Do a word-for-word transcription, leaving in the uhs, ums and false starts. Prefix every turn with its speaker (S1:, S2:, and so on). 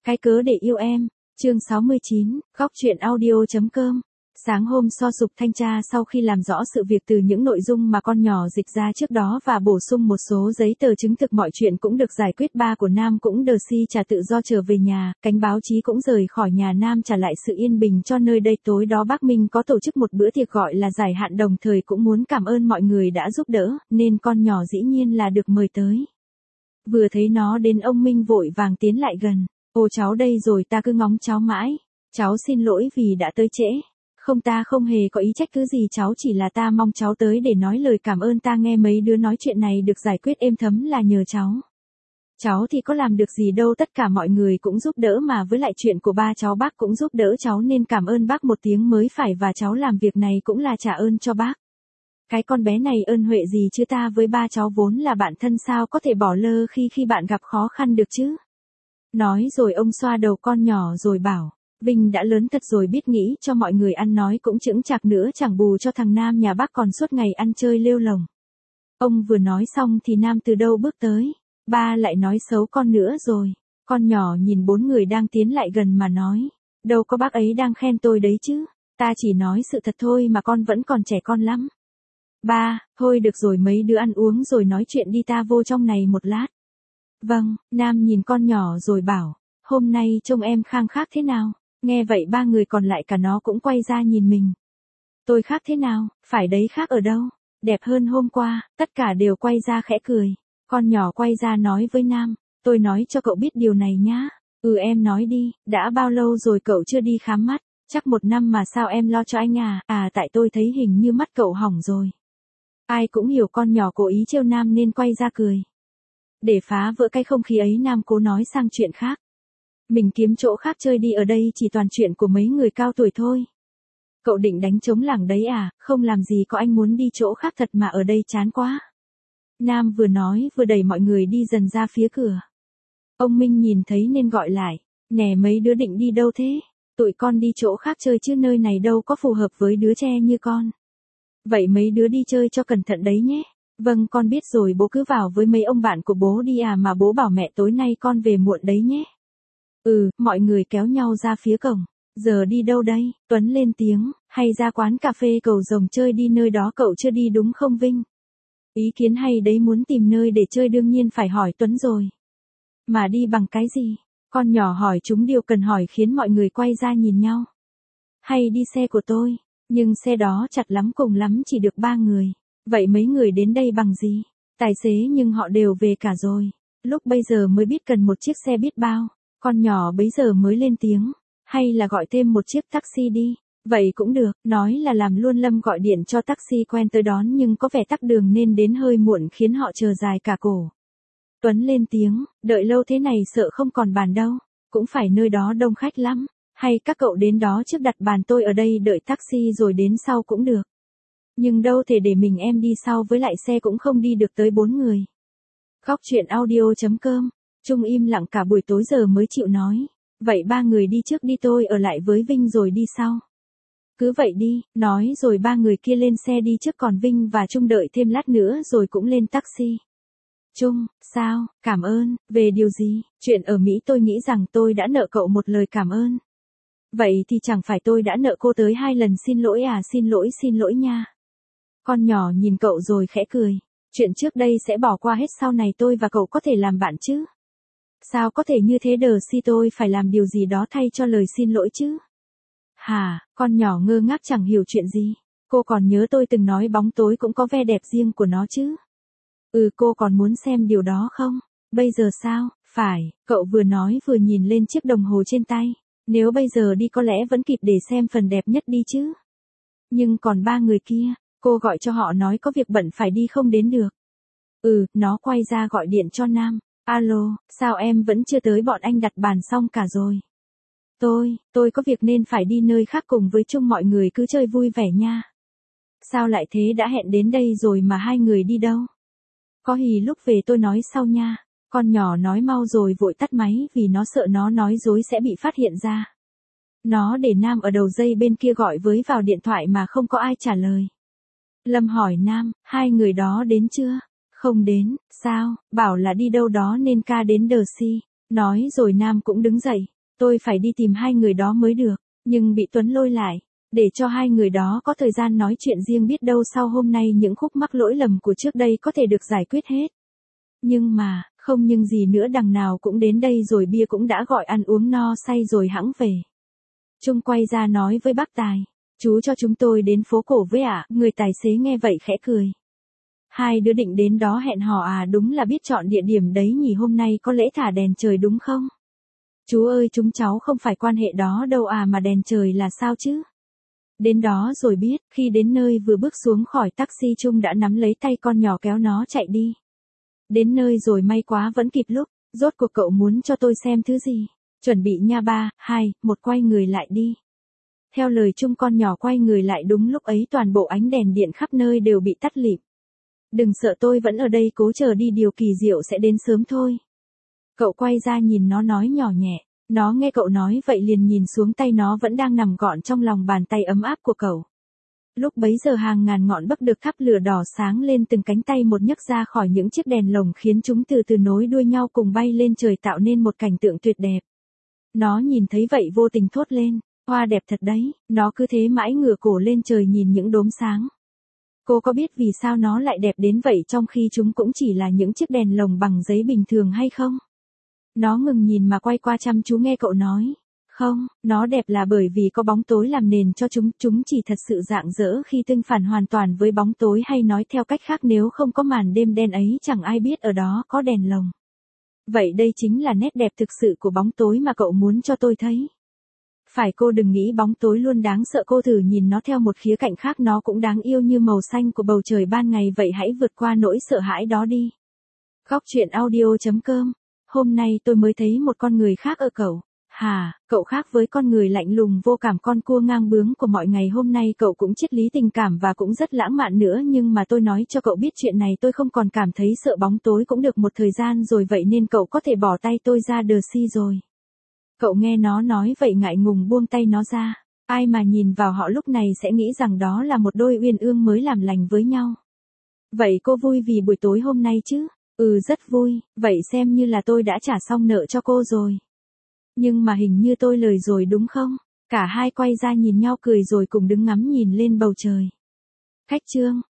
S1: Cái cớ để yêu em, chương sáu mươi chín, góc truyện audio.com. Sáng hôm so sục thanh tra sau khi làm rõ sự việc từ những nội dung mà con nhỏ dịch ra trước đó và bổ sung một số giấy tờ chứng thực mọi chuyện cũng được giải quyết, ba của Nam cũng đờ si trả tự do trở về nhà, cánh báo chí cũng rời khỏi nhà Nam trả lại sự yên bình cho nơi đây. Tối đó bác Minh có tổ chức một bữa tiệc gọi là giải hạn, đồng thời cũng muốn cảm ơn mọi người đã giúp đỡ, nên con nhỏ dĩ nhiên là được mời tới. Vừa thấy nó đến, ông Minh vội vàng tiến lại gần. Ồ, cháu đây rồi, ta cứ ngóng cháu mãi. Cháu xin lỗi vì đã tới trễ. Không, ta không hề có ý trách cứ gì cháu, chỉ là ta mong cháu tới để nói lời cảm ơn. Ta nghe mấy đứa nói chuyện này được giải quyết êm thấm là nhờ cháu. Cháu thì có làm được gì đâu, tất cả mọi người cũng giúp đỡ mà, với lại chuyện của ba cháu bác cũng giúp đỡ cháu nên cảm ơn bác một tiếng mới phải, và cháu làm việc này cũng là trả ơn cho bác. Cái con bé này ơn huệ gì chứ, ta với ba cháu vốn là bạn thân, sao có thể bỏ lơ khi khi bạn gặp khó khăn được chứ. Nói rồi ông xoa đầu con nhỏ rồi bảo, Vinh đã lớn thật rồi, biết nghĩ cho mọi người ăn nói cũng chững chạc nữa, chẳng bù cho thằng Nam nhà bác còn suốt ngày ăn chơi lêu lồng. Ông vừa nói xong thì Nam từ đâu bước tới, ba lại nói xấu con nữa rồi. Con nhỏ nhìn bốn người đang tiến lại gần mà nói, đâu có, bác ấy đang khen tôi đấy chứ, ta chỉ nói sự thật thôi mà, con vẫn còn trẻ con lắm. Ba, thôi được rồi, mấy đứa ăn uống rồi nói chuyện đi, ta vô trong này một lát. Vâng, Nam nhìn con nhỏ rồi bảo, hôm nay trông em khang khác thế nào? Nghe vậy ba người còn lại cả nó cũng quay ra nhìn mình. Tôi khác thế nào? Phải đấy, khác ở đâu? Đẹp hơn hôm qua. Tất cả đều quay ra khẽ cười. Con nhỏ quay ra nói với Nam, tôi nói cho cậu biết điều này nhá. Ừ, em nói đi, đã bao lâu rồi cậu chưa đi khám mắt? Chắc một năm mà, sao em lo cho anh à? À, tại tôi thấy hình như mắt cậu hỏng rồi. Ai cũng hiểu con nhỏ cố ý trêu Nam nên quay ra cười. Để phá vỡ cái không khí ấy, Nam cố nói sang chuyện khác. Mình kiếm chỗ khác chơi đi, ở đây chỉ toàn chuyện của mấy người cao tuổi thôi. Cậu định đánh trống lảng đấy à? Không làm gì có, anh muốn đi chỗ khác thật mà, ở đây chán quá. Nam vừa nói vừa đẩy mọi người đi dần ra phía cửa. Ông Minh nhìn thấy nên gọi lại, nè mấy đứa định đi đâu thế? Tụi con đi chỗ khác chơi chứ nơi này đâu có phù hợp với đứa trẻ như con. Vậy mấy đứa đi chơi cho cẩn thận đấy nhé. Vâng, con biết rồi, bố cứ vào với mấy ông bạn của bố đi à, mà bố bảo mẹ tối nay con về muộn đấy nhé. Ừ, mọi người kéo nhau ra phía cổng. Giờ đi đâu đây? Tuấn lên tiếng, hay ra quán cà phê Cầu Rồng chơi đi, nơi đó cậu chưa đi đúng không Vinh? Ý kiến hay đấy, muốn tìm nơi để chơi đương nhiên phải hỏi Tuấn rồi. Mà đi bằng cái gì? Con nhỏ hỏi chúng điều cần hỏi khiến mọi người quay ra nhìn nhau. Hay đi xe của tôi, nhưng xe đó chặt lắm, cùng lắm chỉ được ba người. Vậy mấy người đến đây bằng gì? Tài xế, nhưng họ đều về cả rồi. Lúc bây giờ mới biết cần một chiếc xe biết bao. Con nhỏ bấy giờ mới lên tiếng, hay là gọi thêm một chiếc taxi đi. Vậy cũng được, nói là làm luôn. Lâm gọi điện cho taxi quen tới đón, nhưng có vẻ tắc đường nên đến hơi muộn khiến họ chờ dài cả cổ. Tuấn lên tiếng, đợi lâu thế này sợ không còn bàn đâu, cũng phải nơi đó đông khách lắm. Hay các cậu đến đó trước đặt bàn, tôi ở đây đợi taxi rồi đến sau cũng được. Nhưng đâu thể để mình em đi sau, với lại xe cũng không đi được tới bốn người. Góc truyện audio.com. Trung im lặng cả buổi tối giờ mới chịu nói. Vậy ba người đi trước đi, tôi ở lại với Vinh rồi đi sau. Cứ vậy đi, nói rồi ba người kia lên xe đi trước, còn Vinh và Trung đợi thêm lát nữa rồi cũng lên taxi. Trung, sao, cảm ơn, về điều gì? Chuyện ở Mỹ, tôi nghĩ rằng tôi đã nợ cậu một lời cảm ơn. Vậy thì chẳng phải tôi đã nợ cô tới hai lần xin lỗi à? Xin lỗi, xin lỗi nha. Con nhỏ nhìn cậu rồi khẽ cười. Chuyện trước đây sẽ bỏ qua hết, sau này tôi và cậu có thể làm bạn chứ? Sao có thể như thế, đờ si, tôi phải làm điều gì đó thay cho lời xin lỗi chứ? Hả? Con nhỏ ngơ ngác chẳng hiểu chuyện gì. Cô còn nhớ tôi từng nói bóng tối cũng có vẻ đẹp riêng của nó chứ? Ừ, cô còn muốn xem điều đó không? Bây giờ sao? Phải, cậu vừa nói vừa nhìn lên chiếc đồng hồ trên tay. Nếu bây giờ đi có lẽ vẫn kịp để xem phần đẹp nhất đi chứ. Nhưng còn ba người kia, cô gọi cho họ nói có việc bận phải đi không đến được. Ừ, nó quay ra gọi điện cho Nam. Alo, sao em vẫn chưa tới? Bọn anh đặt bàn xong cả rồi. Tôi, tôi có việc nên phải đi nơi khác cùng với Trung, mọi người cứ chơi vui vẻ nha. Sao lại thế, đã hẹn đến đây rồi mà hai người đi đâu? Có hì lúc về tôi nói sau nha. Con nhỏ nói mau rồi vội tắt máy vì nó sợ nó nói dối sẽ bị phát hiện ra. Nó để Nam ở đầu dây bên kia gọi với vào điện thoại mà không có ai trả lời. Lâm hỏi Nam, hai người đó đến chưa? Không đến, sao? Bảo là đi đâu đó nên ca đến đờ si. Nói rồi Nam cũng đứng dậy. Tôi phải đi tìm hai người đó mới được, nhưng bị Tuấn lôi lại, để cho hai người đó có thời gian nói chuyện riêng, biết đâu sau hôm nay những khúc mắc lỗi lầm của trước đây có thể được giải quyết hết. Nhưng mà, không nhưng gì nữa, đằng nào cũng đến đây rồi, bia cũng đã gọi ăn uống no say rồi hẵng về. Trung quay ra nói với bác Tài, chú cho chúng tôi đến phố cổ với ạ. Người tài xế nghe vậy khẽ cười. Hai đứa định đến đó hẹn hò à? Đúng là biết chọn địa điểm đấy nhỉ, hôm nay có lễ thả đèn trời đúng không? Chú ơi, chúng cháu không phải quan hệ đó đâu à, mà đèn trời là sao chứ? Đến đó rồi biết. Khi đến nơi vừa bước xuống khỏi taxi, Trung đã nắm lấy tay con nhỏ kéo nó chạy đi. Đến nơi rồi, may quá vẫn kịp lúc. Rốt cuộc cậu muốn cho tôi xem thứ gì? Chuẩn bị nha, ba, hai, một, quay người lại đi. Theo lời Trung, con nhỏ quay người lại, đúng lúc ấy toàn bộ ánh đèn điện khắp nơi đều bị tắt lịm. Đừng sợ, tôi vẫn ở đây, cố chờ đi, điều kỳ diệu sẽ đến sớm thôi. Cậu quay ra nhìn nó nói nhỏ nhẹ. Nó nghe cậu nói vậy liền nhìn xuống tay nó vẫn đang nằm gọn trong lòng bàn tay ấm áp của cậu. Lúc bấy giờ hàng ngàn ngọn bấc được thắp lửa đỏ sáng lên từng cánh tay một, nhấc ra khỏi những chiếc đèn lồng, khiến chúng từ từ nối đuôi nhau cùng bay lên trời, tạo nên một cảnh tượng tuyệt đẹp. Nó nhìn thấy vậy vô tình thốt lên, hoa đẹp thật đấy. Nó cứ thế mãi ngửa cổ lên trời nhìn những đốm sáng. Cô có biết vì sao nó lại đẹp đến vậy trong khi chúng cũng chỉ là những chiếc đèn lồng bằng giấy bình thường hay không? Nó ngừng nhìn mà quay qua chăm chú nghe cậu nói. Không, nó đẹp là bởi vì có bóng tối làm nền cho chúng, chúng chỉ thật sự rạng rỡ khi tương phản hoàn toàn với bóng tối, hay nói theo cách khác, nếu không có màn đêm đen ấy chẳng ai biết ở đó có đèn lồng. Vậy đây chính là nét đẹp thực sự của bóng tối mà cậu muốn cho tôi thấy. Phải, cô đừng nghĩ bóng tối luôn đáng sợ, cô thử nhìn nó theo một khía cạnh khác, nó cũng đáng yêu như màu xanh của bầu trời ban ngày vậy, hãy vượt qua nỗi sợ hãi đó đi. Góc truyện audio chấm com. Hôm nay tôi mới thấy một con người khác ở cậu. Hà, cậu khác với con người lạnh lùng vô cảm con cua ngang bướng của mọi ngày, hôm nay cậu cũng triết lý tình cảm và cũng rất lãng mạn nữa, nhưng mà tôi nói cho cậu biết chuyện này, tôi không còn cảm thấy sợ bóng tối cũng được một thời gian rồi, vậy nên cậu có thể bỏ tay tôi ra đờ si rồi. Cậu nghe nó nói vậy ngại ngùng buông tay nó ra. Ai mà nhìn vào họ lúc này sẽ nghĩ rằng đó là một đôi uyên ương mới làm lành với nhau. Vậy cô vui vì buổi tối hôm nay chứ? Ừ, rất vui, vậy xem như là tôi đã trả xong nợ cho cô rồi. Nhưng mà hình như tôi lời rồi đúng không? Cả hai quay ra nhìn nhau cười rồi cùng đứng ngắm nhìn lên bầu trời. Khách trương.